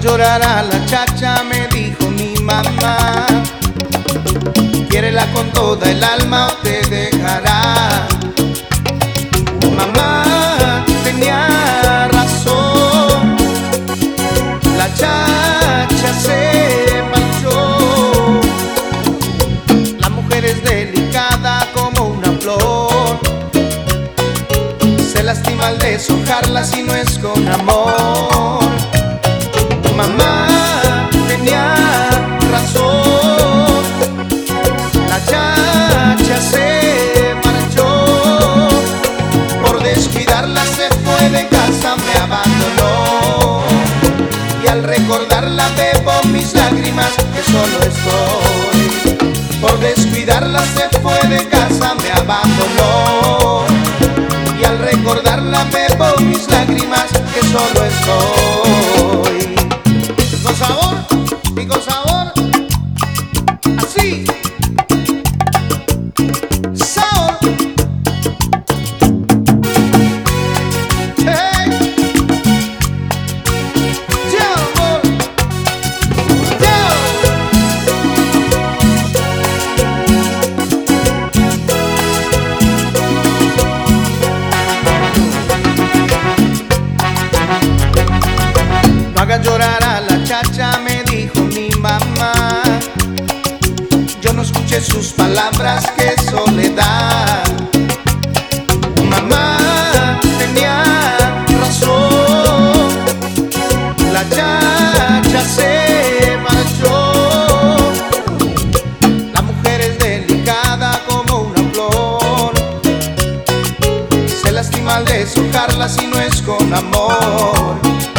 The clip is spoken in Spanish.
llorar a la chacha, me dijo mi mamá. Quiérela con toda el alma o te dejará. Mamá tenía razón, la chacha se marchó. La mujer es delicada como una flor, se lastima al deshojarla si no es con amor. Mamá tenía razón, la chacha se marchó. Por descuidarla se fue de casa, me abandonó. Y al recordarla bebo mis lágrimas, que solo estoy. Por descuidarla se fue de casa, me abandonó. Y al recordarla bebo mis lágrimas, que solo estoy. Con sabor y con sabor, así. Sabor. Hey. Yo, amor. Yo. No hagas llorar a la chacha, me dijo mi mamá. Yo no escuché sus palabras, qué soledad. Mamá tenía razón, la chacha se marchó. La mujer es delicada como una flor, se lastima al deshojarla si no es con amor.